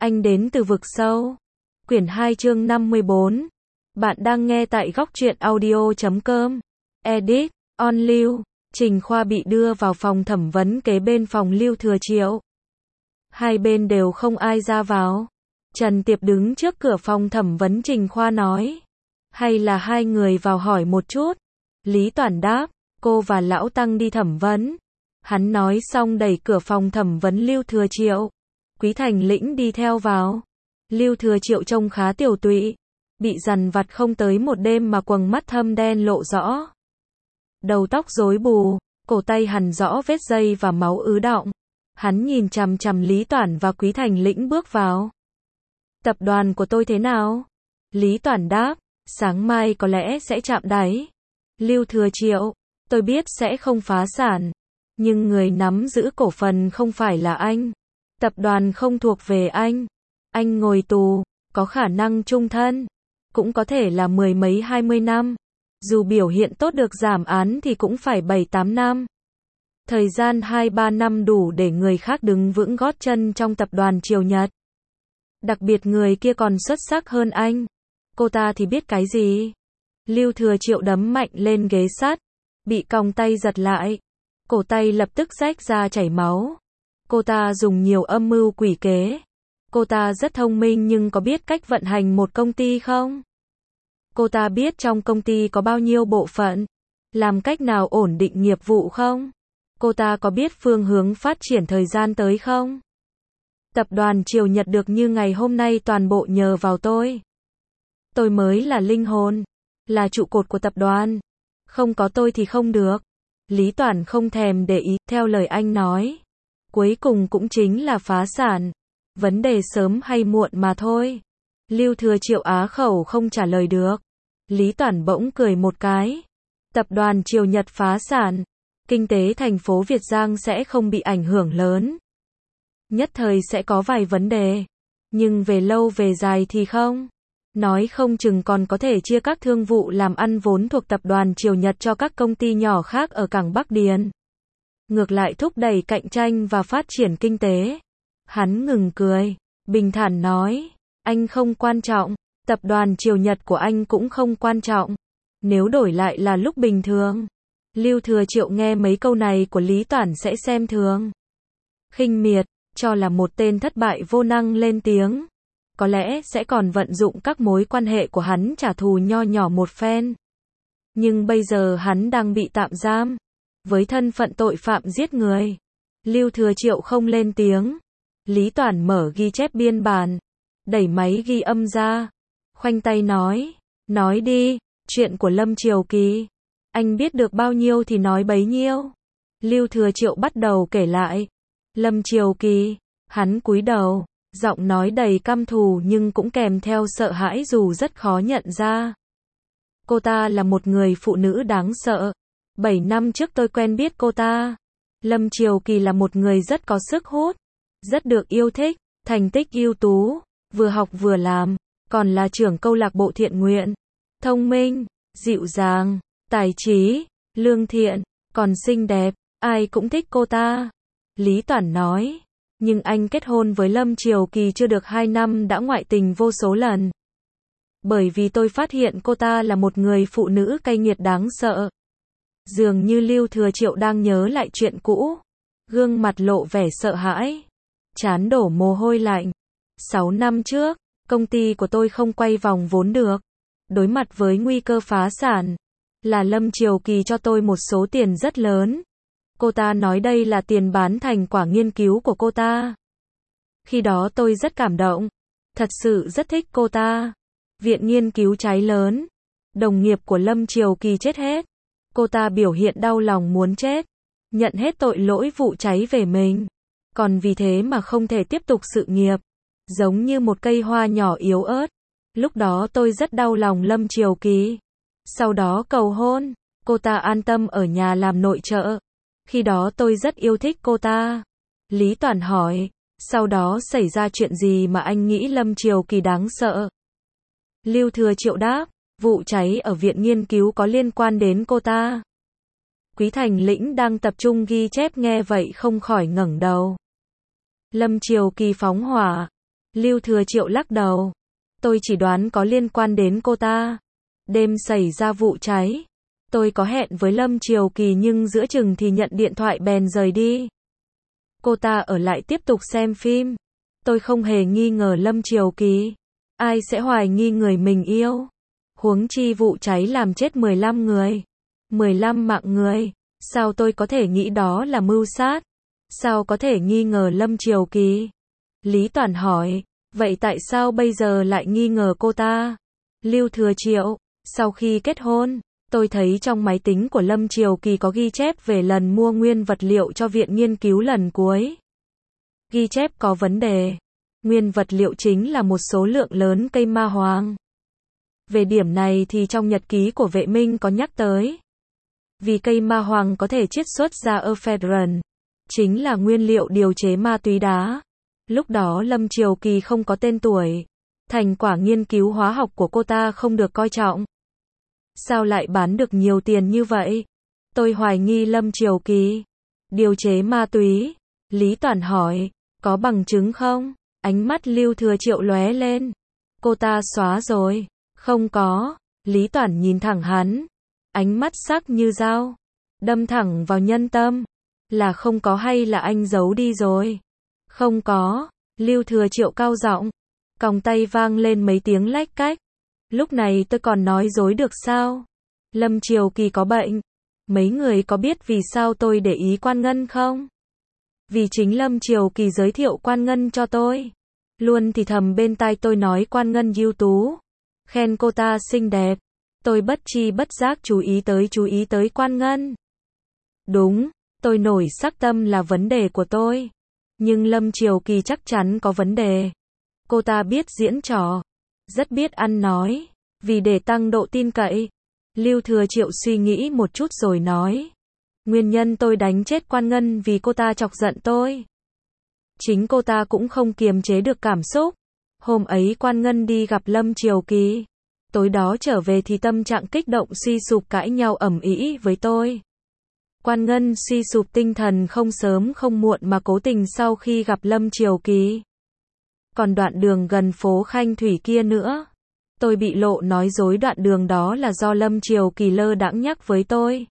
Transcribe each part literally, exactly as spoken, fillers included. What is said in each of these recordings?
Anh đến từ vực sâu. Quyển hai chương năm mươi bốn. Bạn đang nghe tại góc truyện audio chấm com. Edit, on Lưu. Trình Khoa bị đưa vào phòng thẩm vấn kế bên phòng Lưu Thừa Triệu. Hai bên đều không ai ra vào. Trần Tiệp đứng trước cửa phòng thẩm vấn. Trình Khoa nói, hay là hai người vào hỏi một chút. Lý Toản đáp, cô và Lão Tăng đi thẩm vấn. Hắn nói xong đẩy cửa phòng thẩm vấn Lưu Thừa Triệu. Quý Thành Lĩnh đi theo vào. Lưu Thừa Triệu trông khá tiểu tụy, bị dằn vặt không tới một đêm mà quầng mắt thâm đen lộ rõ. Đầu tóc rối bù, cổ tay hằn rõ vết dây và máu ứ đọng. Hắn nhìn chằm chằm Lý Toản và Quý Thành Lĩnh bước vào. Tập đoàn của tôi thế nào? Lý Toản đáp, sáng mai có lẽ sẽ chạm đáy. Lưu Thừa Triệu, tôi biết sẽ không phá sản, nhưng người nắm giữ cổ phần không phải là anh. Tập đoàn không thuộc về anh. Anh ngồi tù, có khả năng chung thân, cũng có thể là mười mấy hai mươi năm. Dù biểu hiện tốt được giảm án thì cũng phải bảy tám năm. Thời gian hai ba năm đủ để người khác đứng vững gót chân trong tập đoàn Triều Nhật. Đặc biệt người kia còn xuất sắc hơn anh. Cô ta thì biết cái gì? Lưu Thừa Triệu đấm mạnh lên ghế sắt, bị còng tay giật lại. Cổ tay lập tức rách ra chảy máu. Cô ta dùng nhiều âm mưu quỷ kế. Cô ta rất thông minh nhưng có biết cách vận hành một công ty không? Cô ta biết trong công ty có bao nhiêu bộ phận, làm cách nào ổn định nghiệp vụ không? Cô ta có biết phương hướng phát triển thời gian tới không? Tập đoàn Triều Nhật được như ngày hôm nay toàn bộ nhờ vào tôi. Tôi mới là linh hồn, là trụ cột của tập đoàn. Không có tôi thì không được. Lý Toản không thèm để ý, theo lời anh nói. Cuối cùng cũng chính là phá sản. Vấn đề sớm hay muộn mà thôi. Lưu Thừa Triệu á khẩu không trả lời được. Lý Toản bỗng cười một cái. Tập đoàn Triều Nhật phá sản, kinh tế thành phố Việt Giang sẽ không bị ảnh hưởng lớn. Nhất thời sẽ có vài vấn đề, nhưng về lâu về dài thì không. Nói không chừng còn có thể chia các thương vụ làm ăn vốn thuộc tập đoàn Triều Nhật cho các công ty nhỏ khác ở cảng Bắc Điền. Ngược lại thúc đẩy cạnh tranh và phát triển kinh tế. Hắn ngừng cười, bình thản nói, anh không quan trọng, tập đoàn Triều Nhật của anh cũng không quan trọng. Nếu đổi lại là lúc bình thường, Lưu Thừa Triệu nghe mấy câu này của Lý Toản sẽ xem thường, khinh miệt, cho là một tên thất bại vô năng lên tiếng. Có lẽ sẽ còn vận dụng các mối quan hệ của hắn trả thù nho nhỏ một phen. Nhưng bây giờ hắn đang bị tạm giam, với thân phận tội phạm giết người. Lưu Thừa Triệu không lên tiếng. Lý Toản mở ghi chép biên bản, đẩy máy ghi âm ra, khoanh tay nói, nói đi, chuyện của Lâm Triều Kỳ. Anh biết được bao nhiêu thì nói bấy nhiêu. Lưu Thừa Triệu bắt đầu kể lại. Lâm Triều Kỳ, hắn cúi đầu, giọng nói đầy căm thù nhưng cũng kèm theo sợ hãi dù rất khó nhận ra. Cô ta là một người phụ nữ đáng sợ. Bảy năm trước tôi quen biết cô ta. Lâm Triều Kỳ là một người rất có sức hút, rất được yêu thích, thành tích ưu tú, vừa học vừa làm, còn là trưởng câu lạc bộ thiện nguyện. Thông minh, dịu dàng, tài trí, lương thiện, còn xinh đẹp, ai cũng thích cô ta. Lý Toản nói, nhưng anh kết hôn với Lâm Triều Kỳ chưa được hai năm đã ngoại tình vô số lần. Bởi vì tôi phát hiện cô ta là một người phụ nữ cay nghiệt đáng sợ. Dường như Lưu Thừa Triệu đang nhớ lại chuyện cũ, gương mặt lộ vẻ sợ hãi, trán đổ mồ hôi lạnh. Sáu năm trước, công ty của tôi không quay vòng vốn được, đối mặt với nguy cơ phá sản, là Lâm Triều Kỳ cho tôi một số tiền rất lớn. Cô ta nói đây là tiền bán thành quả nghiên cứu của cô ta. Khi đó tôi rất cảm động, thật sự rất thích cô ta. Viện nghiên cứu cháy lớn, đồng nghiệp của Lâm Triều Kỳ chết hết. Cô ta biểu hiện đau lòng muốn chết, nhận hết tội lỗi vụ cháy về mình. Còn vì thế mà không thể tiếp tục sự nghiệp, giống như một cây hoa nhỏ yếu ớt. Lúc đó tôi rất đau lòng Lâm Triều Kỳ. Sau đó cầu hôn, cô ta an tâm ở nhà làm nội trợ. Khi đó tôi rất yêu thích cô ta. Lý Toản hỏi, sau đó xảy ra chuyện gì mà anh nghĩ Lâm Triều Kỳ đáng sợ? Lưu Thừa Triệu đáp, vụ cháy ở viện nghiên cứu có liên quan đến cô ta. Quý Thành Lĩnh đang tập trung ghi chép nghe vậy không khỏi ngẩng đầu. Lâm Triều Kỳ phóng hỏa, Lưu Thừa Triệu lắc đầu. Tôi chỉ đoán có liên quan đến cô ta. Đêm xảy ra vụ cháy, tôi có hẹn với Lâm Triều Kỳ nhưng giữa chừng thì nhận điện thoại bèn rời đi. Cô ta ở lại tiếp tục xem phim. Tôi không hề nghi ngờ Lâm Triều Kỳ. Ai sẽ hoài nghi người mình yêu? Huống chi vụ cháy làm chết mười lăm người. mười lăm mạng người. Sao tôi có thể nghĩ đó là mưu sát? Sao có thể nghi ngờ Lâm Triều Kỳ? Lý Toản hỏi. Vậy tại sao bây giờ lại nghi ngờ cô ta? Lưu Thừa Triệu. Sau khi kết hôn, tôi thấy trong máy tính của Lâm Triều Kỳ có ghi chép về lần mua nguyên vật liệu cho viện nghiên cứu lần cuối. Ghi chép có vấn đề. Nguyên vật liệu chính là một số lượng lớn cây ma hoàng. Về điểm này thì trong nhật ký của vệ minh có nhắc tới. Vì cây ma hoàng có thể chiết xuất ra ephedrine, chính là nguyên liệu điều chế ma túy đá. Lúc đó Lâm Triều Kỳ không có tên tuổi. Thành quả nghiên cứu hóa học của cô ta không được coi trọng. Sao lại bán được nhiều tiền như vậy? Tôi hoài nghi Lâm Triều Kỳ điều chế ma túy. Lý Toản hỏi. Có bằng chứng không? Ánh mắt Lưu Thừa Triệu lóe lên. Cô ta xóa rồi. Không có. Lý Toản nhìn thẳng hắn. Ánh mắt sắc như dao. Đâm thẳng vào nhân tâm. Là không có hay là anh giấu đi rồi? Không có. Lưu Thừa Triệu cao giọng. Còng tay vang lên mấy tiếng lách cách. Lúc này tôi còn nói dối được sao? Lâm Triều Kỳ có bệnh. Mấy người có biết vì sao tôi để ý Quan Ngân không? Vì chính Lâm Triều Kỳ giới thiệu Quan Ngân cho tôi. Luôn thì thầm bên tai tôi nói Quan Ngân ưu tú. Khen cô ta xinh đẹp. Tôi bất chi bất giác chú ý tới chú ý tới Quan Ngân. Đúng, tôi nổi sắc tâm là vấn đề của tôi. Nhưng Lâm Triều Kỳ chắc chắn có vấn đề. Cô ta biết diễn trò. Rất biết ăn nói. Vì để tăng độ tin cậy. Lưu Thừa Triệu suy nghĩ một chút rồi nói. Nguyên nhân tôi đánh chết Quan Ngân vì cô ta chọc giận tôi. Chính cô ta cũng không kiềm chế được cảm xúc. Hôm ấy Quan Ngân đi gặp Lâm Triều Kỳ. Tối đó trở về thì tâm trạng kích động suy sụp cãi nhau ầm ĩ với tôi. Quan Ngân suy sụp tinh thần không sớm không muộn mà cố tình sau khi gặp Lâm Triều Kỳ. Còn đoạn đường gần phố Khanh Thủy kia nữa. Tôi bị lộ nói dối đoạn đường đó là do Lâm Triều Kỳ lơ đãng nhắc với tôi.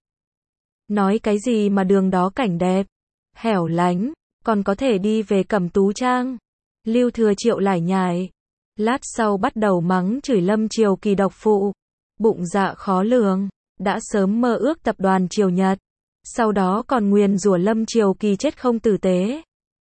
Nói cái gì mà đường đó cảnh đẹp, hẻo lánh, còn có thể đi về Cẩm Tú Trang. Lưu Thừa Triệu lải nhải. Lát sau bắt đầu mắng chửi Lâm Triều Kỳ độc phụ. Bụng dạ khó lường, đã sớm mơ ước tập đoàn Triều Nhật. Sau đó còn nguyền rủa Lâm Triều Kỳ chết không tử tế.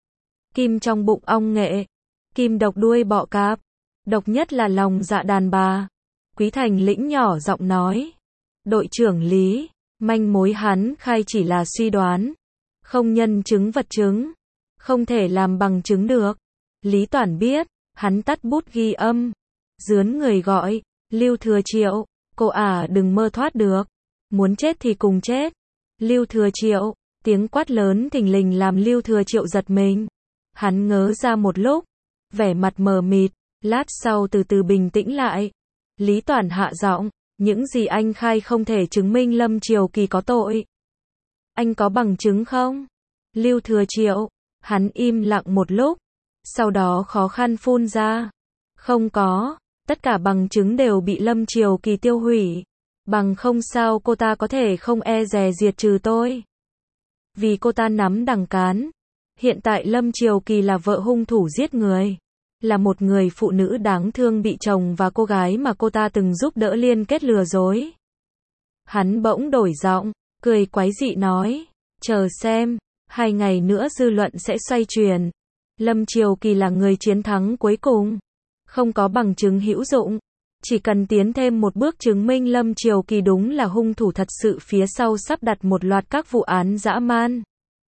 Kim trong bụng ong nghệ. Kim độc đuôi bọ cạp. Độc nhất là lòng dạ đàn bà. Quý Thành Lĩnh nhỏ giọng nói. Đội trưởng Lý, manh mối hắn khai chỉ là suy đoán. Không nhân chứng vật chứng. Không thể làm bằng chứng được. Lý Toản biết, hắn tắt bút ghi âm. Dướn người gọi, Lưu Thừa Triệu, cô ả đừng mơ thoát được. Muốn chết thì cùng chết. Lưu Thừa Triệu, tiếng quát lớn thình lình làm Lưu Thừa Triệu giật mình. Hắn ngớ ra một lúc, vẻ mặt mờ mịt, lát sau từ từ bình tĩnh lại. Lý Toản hạ giọng, những gì anh khai không thể chứng minh Lâm Triều Kỳ có tội. Anh có bằng chứng không? Lưu Thừa Triệu, hắn im lặng một lúc, sau đó khó khăn phun ra. Không có, tất cả bằng chứng đều bị Lâm Triều Kỳ tiêu hủy. Bằng không sao cô ta có thể không e dè diệt trừ tôi. Vì cô ta nắm đằng cán. Hiện tại Lâm Triều Kỳ là vợ hung thủ giết người. Là một người phụ nữ đáng thương bị chồng và cô gái mà cô ta từng giúp đỡ liên kết lừa dối. Hắn bỗng đổi giọng, cười quái dị nói. Chờ xem, hai ngày nữa dư luận sẽ xoay chuyển. Lâm Triều Kỳ là người chiến thắng cuối cùng. Không có bằng chứng hữu dụng. Chỉ cần tiến thêm một bước chứng minh Lâm Triều Kỳ đúng là hung thủ thật sự phía sau sắp đặt một loạt các vụ án dã man.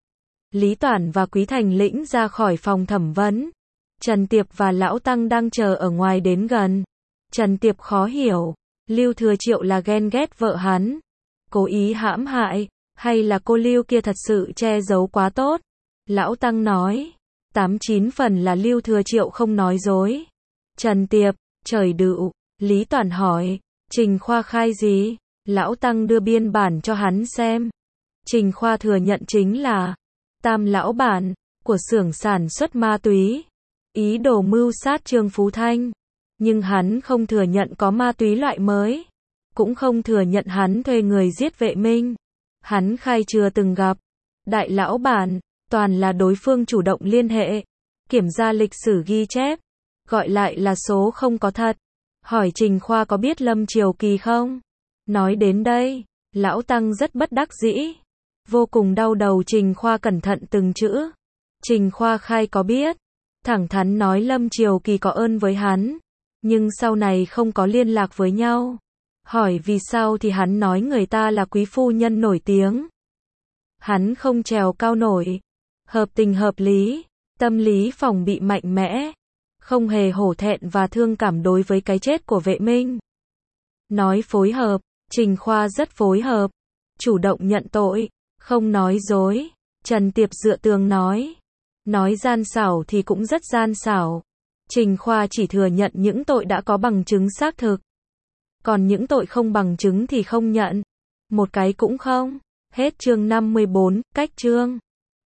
Lý Toản và Quý Thành Lĩnh ra khỏi phòng thẩm vấn. Trần Tiệp và Lão Tăng đang chờ ở ngoài đến gần. Trần Tiệp khó hiểu. Lưu Thừa Triệu là ghen ghét vợ hắn. Cố ý hãm hại. Hay là cô Lưu kia thật sự che giấu quá tốt. Lão Tăng nói. Tám chín phần là Lưu Thừa Triệu không nói dối. Trần Tiệp, trời đựu. Lý Toản hỏi. Trình Khoa khai gì? Lão Tăng đưa biên bản cho hắn xem. Trình Khoa thừa nhận chính là Tam lão bản của xưởng sản xuất ma túy. ý đồ mưu sát Trương Phú Thanh. Nhưng hắn không thừa nhận có ma túy loại mới. Cũng không thừa nhận hắn thuê người giết Vệ Minh. Hắn khai chưa từng gặp. Đại lão bản, toàn là đối phương chủ động liên hệ. Kiểm tra lịch sử ghi chép. Gọi lại là số không có thật. Hỏi Trình Khoa có biết Lâm Triều Kỳ không? Nói đến đây, lão Tăng rất bất đắc dĩ. Vô cùng đau đầu. Trình Khoa cẩn thận từng chữ. Trình Khoa khai có biết. Thẳng thắn nói Lâm Triều Kỳ có ơn với hắn. Nhưng sau này không có liên lạc với nhau. Hỏi vì sao thì hắn nói người ta là quý phu nhân nổi tiếng. Hắn không trèo cao nổi. Hợp tình hợp lý. Tâm lý phòng bị mạnh mẽ. Không hề hổ thẹn và thương cảm đối với cái chết của Vệ Minh. Nói phối hợp. Trình Khoa rất phối hợp. Chủ động nhận tội. Không nói dối. Trần Tiệp dựa tường nói. Nói gian xảo thì cũng rất gian xảo. Trình Khoa chỉ thừa nhận những tội đã có bằng chứng xác thực. Còn những tội không bằng chứng thì không nhận. Một cái cũng không. Hết chương năm mươi bốn, cách chương.